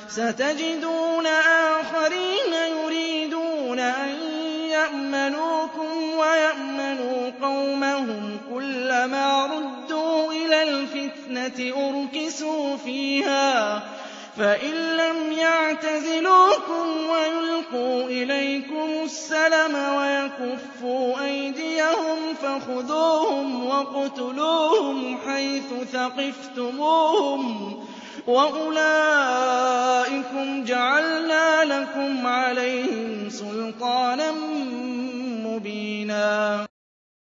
سَتَجِدُونَ آخَرِينَ يُرِيدُونَ أَن يَأْمَنُوكُمْ وَيَأْمَنُوا قَوْمَهُمْ كُلَّمَا رُدُّوا إِلَى الْفِتْنَةِ أُرْكِسُوا فِيهَا فَإِن لَّمْ يَعْتَزِلُوكُمْ وَيُلْقُوا إِلَيْكُمُ السَّلَمَ وَيَكُفُّوا أَيْدِيَهُمْ فَخُذُوهُمْ وَاقْتُلُوهُمْ حَيْثُ ثَقِفْتُمُوهُمْ ۚ وَأُولَٰئِكُمْ جَعَلْنَا لَكُمْ عَلَيْهِمْ سُلْطَانًا مُّبِينًا.